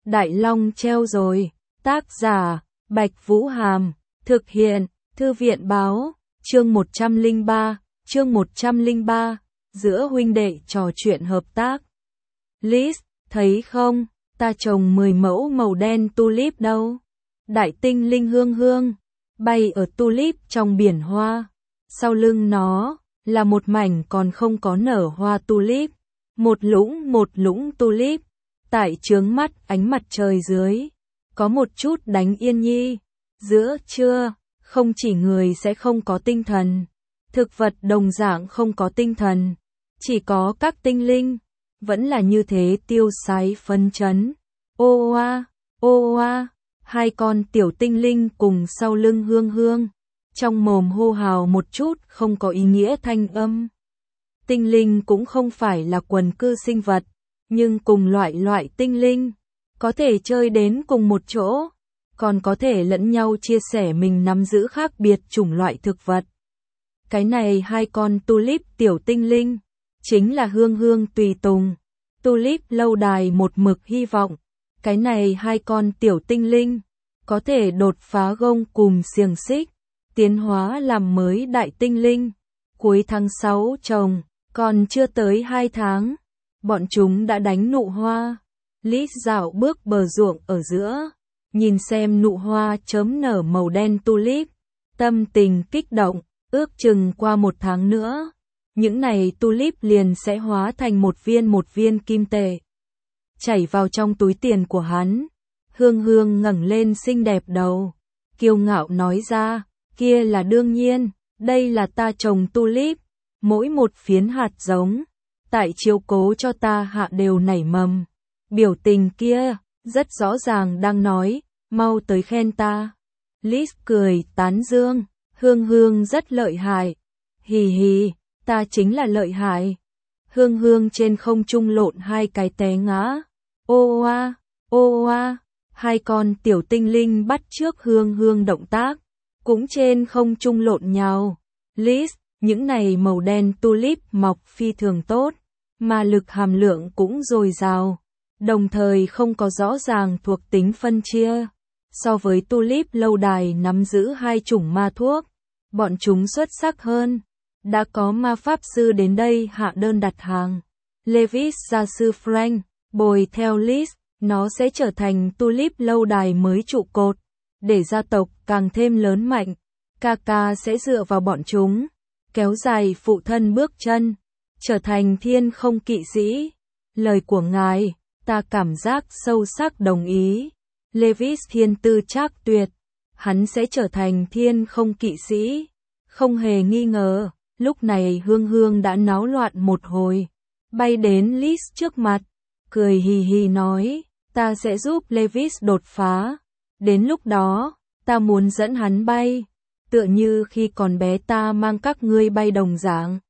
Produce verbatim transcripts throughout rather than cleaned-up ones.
Đại Long treo rồi. Tác giả, Bạch Vũ Hàm. Thực hiện, Thư viện Báo. Chương một trăm lẻ ba, chương một trăm lẻ ba, giữa huynh đệ trò chuyện hợp tác. Liz, thấy không, ta trồng mười mẫu màu đen tulip đâu. Đại tinh linh hương hương, bay ở tulip trong biển hoa. Sau lưng nó, là một mảnh còn không có nở hoa tulip. Một lũng một lũng tulip, tại chướng mắt ánh mặt trời dưới. Có một chút đánh yên nhi. Giữa trưa, không chỉ người sẽ không có tinh thần, thực vật đồng dạng không có tinh thần, chỉ có các tinh linh, vẫn là như thế tiêu sái phấn chấn. Ô oa, ô oa, hai con tiểu tinh linh cùng sau lưng hương hương, trong mồm hô hào một chút không có ý nghĩa thanh âm. Tinh linh cũng không phải là quần cư sinh vật, nhưng cùng loại loại tinh linh, có thể chơi đến cùng một chỗ, còn có thể lẫn nhau chia sẻ mình nắm giữ khác biệt chủng loại thực vật. Cái này hai con tulip tiểu tinh linh, chính là hương hương tùy tùng. Tulip lâu đài một mực hy vọng, cái này hai con tiểu tinh linh, có thể đột phá gông cùm xiềng xích, tiến hóa làm mới đại tinh linh. Cuối tháng sáu trồng, còn chưa tới hai tháng, bọn chúng đã đánh nụ hoa. Liz dạo bước bờ ruộng ở giữa, nhìn xem nụ hoa chớm nở màu đen tulip, tâm tình kích động, ước chừng qua một tháng nữa, những này tulip liền sẽ hóa thành một viên một viên kim tệ, chảy vào trong túi tiền của hắn. Hương hương ngẩng lên xinh đẹp đầu, kiêu ngạo nói ra, kia là đương nhiên, đây là ta trồng tulip, mỗi một phiến hạt giống, tại chiếu cố cho ta hạ đều nảy mầm. Biểu tình kia, rất rõ ràng đang nói, mau tới khen ta. Liz cười tán dương, hương hương rất lợi hại. Hì hì, ta chính là lợi hại. Hương hương trên không trung lộn hai cái té ngã. Ô oa, ô oa, hai con tiểu tinh linh bắt trước hương hương động tác, cũng trên không trung lộn nhào. Liz, những này màu đen tulip mọc phi thường tốt, mà lực hàm lượng cũng dồi dào, đồng thời không có rõ ràng thuộc tính phân chia. So với tulip lâu đài nắm giữ hai chủng ma thuốc, bọn chúng xuất sắc hơn. Đã có ma pháp sư đến đây hạ đơn đặt hàng. Levis gia sư Frank, bồi theo Liz, nó sẽ trở thành tulip lâu đài mới trụ cột, để gia tộc càng thêm lớn mạnh. Kaka sẽ dựa vào bọn chúng, kéo dài phụ thân bước chân, trở thành thiên không kỵ sĩ. Lời của ngài, ta cảm giác sâu sắc đồng ý. Levis thiên tư trác tuyệt, hắn sẽ trở thành thiên không kỵ sĩ, không hề nghi ngờ. Lúc này hương hương đã náo loạn một hồi, bay đến Liz trước mặt, cười hì hì nói, ta sẽ giúp Levis đột phá. Đến lúc đó, ta muốn dẫn hắn bay, tựa như khi còn bé ta mang các ngươi bay đồng dạng.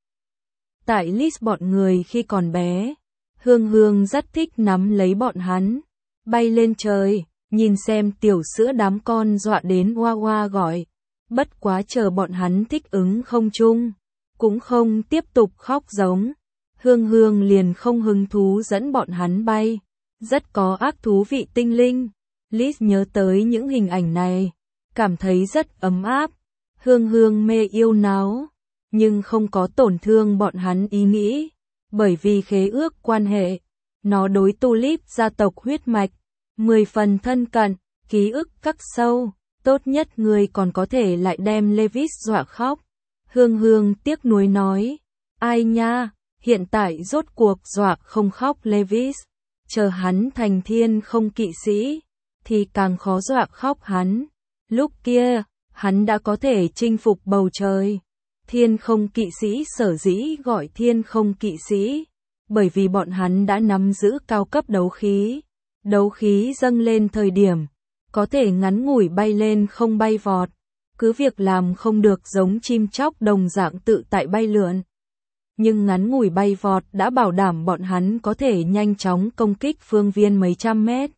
Tại Liz bọn người khi còn bé, hương hương rất thích nắm lấy bọn hắn, bay lên trời, nhìn xem tiểu sữa đám con dọa đến oa oa gọi. Bất quá chờ bọn hắn thích ứng không chung, cũng không tiếp tục khóc giống, hương hương liền không hứng thú dẫn bọn hắn bay. Rất có ác thú vị tinh linh. Liz nhớ tới những hình ảnh này, cảm thấy rất ấm áp. Hương hương mê yêu náo, nhưng không có tổn thương bọn hắn ý nghĩ, bởi vì khế ước quan hệ, nó đối tulip gia tộc huyết mạch, mười phần thân cận, ký ức khắc sâu, tốt nhất người còn có thể lại đem Levis dọa khóc. Hương hương tiếc nuối nói, ai nha, hiện tại rốt cuộc dọa không khóc Levis, chờ hắn thành thiên không kỵ sĩ, thì càng khó dọa khóc hắn. Lúc kia, hắn đã có thể chinh phục bầu trời. Thiên không kỵ sĩ sở dĩ gọi thiên không kỵ sĩ, bởi vì bọn hắn đã nắm giữ cao cấp đấu khí. Đấu khí dâng lên thời điểm, có thể ngắn ngủi bay lên không bay vọt, cứ việc làm không được giống chim chóc đồng dạng tự tại bay lượn. Nhưng ngắn ngủi bay vọt đã bảo đảm bọn hắn có thể nhanh chóng công kích phương viên mấy trăm mét.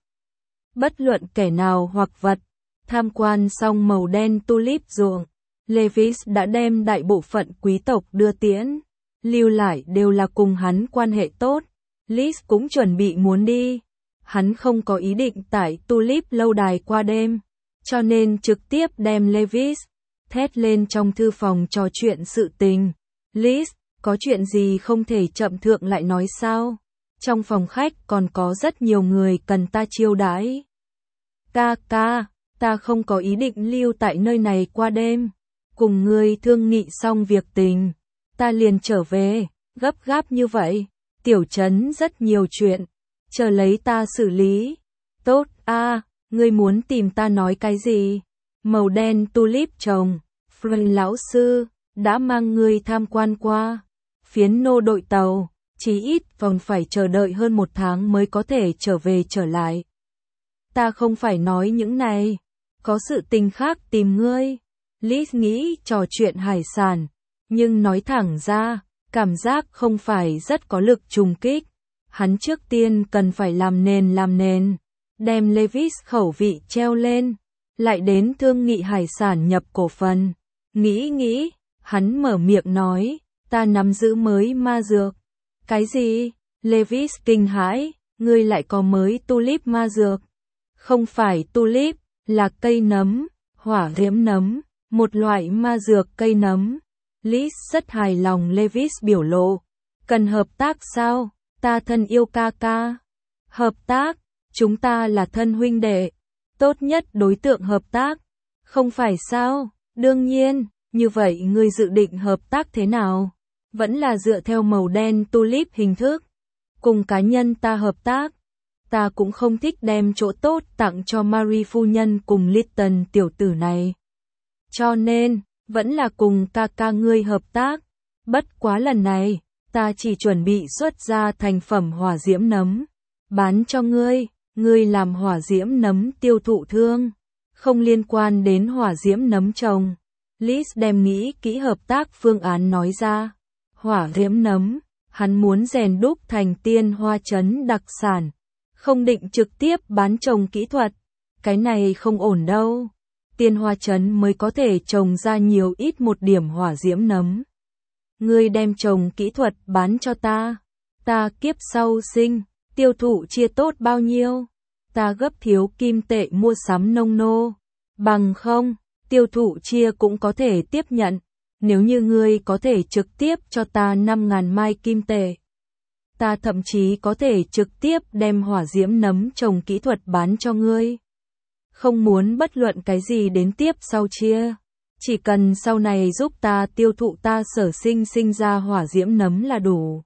Bất luận kẻ nào hoặc vật, tham quan xong màu đen tulip ruộng, Levis đã đem đại bộ phận quý tộc đưa tiễn, lưu lại đều là cùng hắn quan hệ tốt. Liz cũng chuẩn bị muốn đi. hắn không có ý định tại Tulip lâu đài qua đêm, cho nên trực tiếp đem Levis thét lên trong thư phòng trò chuyện sự tình. Liz, có chuyện gì không thể chậm thượng lại nói sao? Trong phòng khách còn có rất nhiều người cần ta chiêu đãi. Ca ca, ta không có ý định lưu tại nơi này qua đêm. Cùng ngươi thương nghị xong việc tình, ta liền trở về, gấp gáp như vậy. Tiểu trấn rất nhiều chuyện, chờ lấy ta xử lý. Tốt a, ngươi muốn tìm ta nói cái gì? Màu đen tulip trồng, Frank lão sư đã mang ngươi tham quan qua. Phiến nô đội tàu, chí ít còn phải chờ đợi hơn một tháng mới có thể trở về trở lại. Ta không phải nói những này, có sự tình khác tìm ngươi. Liz nghĩ trò chuyện hải sản, nhưng nói thẳng ra, cảm giác không phải rất có lực trùng kích. Hắn trước tiên cần phải làm nền làm nền, đem Levis khẩu vị treo lên, lại đến thương nghị hải sản nhập cổ phần. Nghĩ nghĩ, hắn mở miệng nói, ta nắm giữ mới ma dược. Cái gì? Levis kinh hãi, ngươi lại có mới tulip ma dược. Không phải tulip, là cây nấm, hỏa diễm nấm, một loại ma dược cây nấm. Liz rất hài lòng Levis biểu lộ. Cần hợp tác sao? Ta thân yêu ca ca. Hợp tác? Chúng ta là thân huynh đệ. Tốt nhất đối tượng hợp tác. Không phải sao? Đương nhiên, như vậy ngươi dự định hợp tác thế nào? Vẫn là dựa theo màu đen tulip hình thức. Cùng cá nhân ta hợp tác. Ta cũng không thích đem chỗ tốt tặng cho Marie phu nhân cùng Litton tiểu tử này. Cho nên, vẫn là cùng ca ca ngươi hợp tác. Bất quá lần này, ta chỉ chuẩn bị xuất ra thành phẩm hỏa diễm nấm. Bán cho ngươi, ngươi làm hỏa diễm nấm tiêu thụ thương. Không liên quan đến hỏa diễm nấm trồng. Liz đem nghĩ kỹ hợp tác phương án nói ra. Hỏa diễm nấm, hắn muốn rèn đúc thành tiên hoa trấn đặc sản. Không định trực tiếp bán trồng kỹ thuật. Cái này không ổn đâu. Tiên hoa trấn mới có thể trồng ra nhiều ít một điểm hỏa diễm nấm. Ngươi đem trồng kỹ thuật bán cho ta. Ta kiếp sau sinh, tiêu thụ chia tốt bao nhiêu? Ta gấp thiếu kim tệ mua sắm nông nô. Bằng không, tiêu thụ chia cũng có thể tiếp nhận. Nếu như ngươi có thể trực tiếp cho ta năm ngàn mai kim tệ. Ta thậm chí có thể trực tiếp đem hỏa diễm nấm trồng kỹ thuật bán cho ngươi. Không muốn bất luận cái gì đến tiếp sau chia. Chỉ cần sau này giúp ta tiêu thụ ta sở sinh sinh ra hỏa diễm nấm là đủ.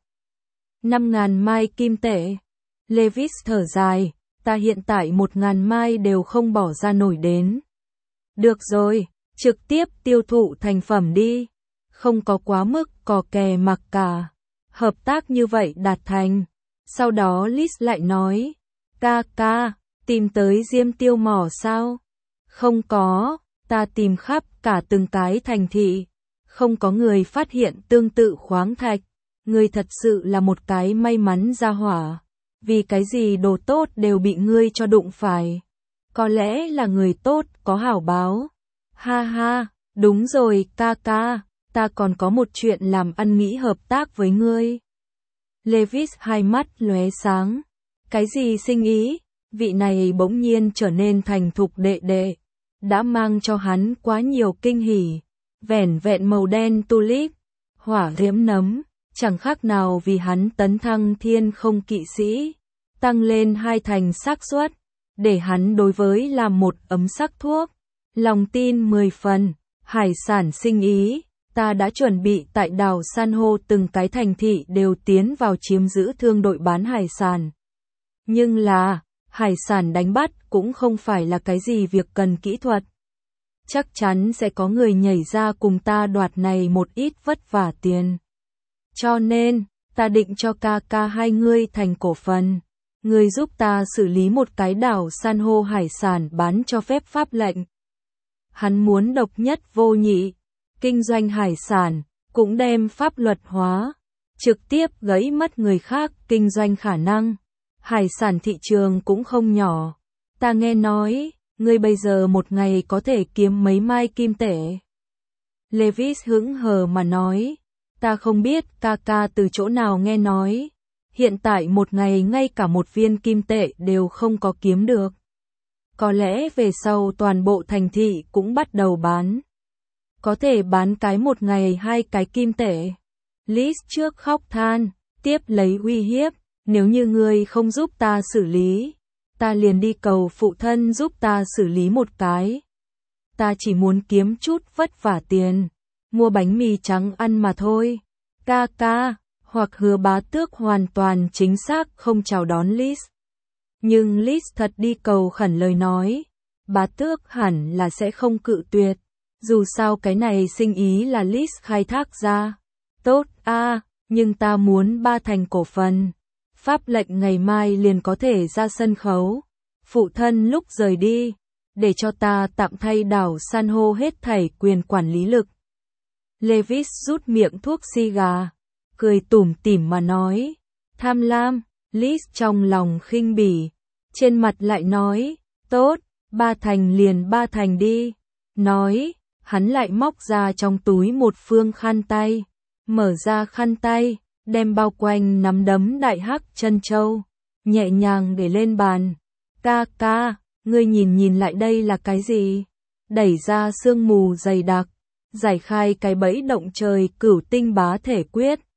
Năm ngàn mai kim tệ. Levis thở dài, ta hiện tại một ngàn mai đều không bỏ ra nổi đến. Được rồi, trực tiếp tiêu thụ thành phẩm đi. Không có quá mức cò kè mặc cả. Hợp tác như vậy đạt thành. Sau đó Liz lại nói, ca ca, tìm tới diêm tiêu mỏ sao? Không có, ta tìm khắp cả từng cái thành thị. Không có người phát hiện tương tự khoáng thạch. Ngươi thật sự là một cái may mắn ra hỏa. Vì cái gì đồ tốt đều bị ngươi cho đụng phải. Có lẽ là người tốt có hảo báo. Ha ha, đúng rồi ca ca, ta còn có một chuyện làm ăn nghĩ hợp tác với ngươi. Levis hai mắt lóe sáng. Cái gì sinh ý? Vị này bỗng nhiên trở nên thành thục đệ đệ. Đã mang cho hắn quá nhiều kinh hỉ. Vẻn vẹn màu đen tulip, hỏa diễm nấm, chẳng khác nào vì hắn tấn thăng thiên không kỵ sĩ. Tăng lên hai thành xác suất, để hắn đối với làm một ấm sắc thuốc. Lòng tin mười phần, hải sản sinh ý. Ta đã chuẩn bị tại đảo san hô từng cái thành thị đều tiến vào chiếm giữ thương đội bán hải sản. Nhưng là, hải sản đánh bắt cũng không phải là cái gì việc cần kỹ thuật. Chắc chắn sẽ có người nhảy ra cùng ta đoạt này một ít vất vả tiền. Cho nên, ta định cho ca ca hai ngươi thành cổ phần. Ngươi giúp ta xử lý một cái đảo san hô hải sản bán cho phép pháp lệnh. Hắn muốn độc nhất vô nhị. Kinh doanh hải sản, cũng đem pháp luật hóa, trực tiếp gãy mất người khác kinh doanh khả năng. Hải sản thị trường cũng không nhỏ. Ta nghe nói, ngươi bây giờ một ngày có thể kiếm mấy mai kim tệ. Levis hững hờ mà nói, ta không biết ca ca từ chỗ nào nghe nói. hiện tại một ngày ngay cả một viên kim tệ đều không có kiếm được. Có lẽ về sau toàn bộ thành thị cũng bắt đầu bán. Có thể bán cái một ngày hai cái kim tệ. Liz trước khóc than, tiếp lấy uy hiếp, nếu như ngươi không giúp ta xử lý, ta liền đi cầu phụ thân giúp ta xử lý một cái. Ta chỉ muốn kiếm chút vất vả tiền, mua bánh mì trắng ăn mà thôi. Ca ca, hoặc Hứa Bá Tước hoàn toàn chính xác không chào đón Liz. Nhưng Liz thật đi cầu khẩn lời nói, Bá Tước hẳn là sẽ không cự tuyệt. Dù sao cái này sinh ý là Liz khai thác ra. Tốt a, à, nhưng ta muốn ba thành cổ phần. Pháp lệnh ngày mai liền có thể ra sân khấu. Phụ thân lúc rời đi, để cho ta tạm thay đảo san hô hết thảy quyền quản lý lực. Levis rút miệng thuốc xì gà, cười tủm tỉm mà nói, tham lam. Liz trong lòng khinh bỉ, trên mặt lại nói, tốt, ba thành liền ba thành đi. Nói, hắn lại móc ra trong túi một phương khăn tay, mở ra khăn tay, đem bao quanh nắm đấm đại hắc chân châu, nhẹ nhàng để lên bàn. Ca ca, ngươi nhìn nhìn lại đây là cái gì? Đẩy ra sương mù dày đặc, giải khai cái bẫy động trời cửu tinh bá thể quyết.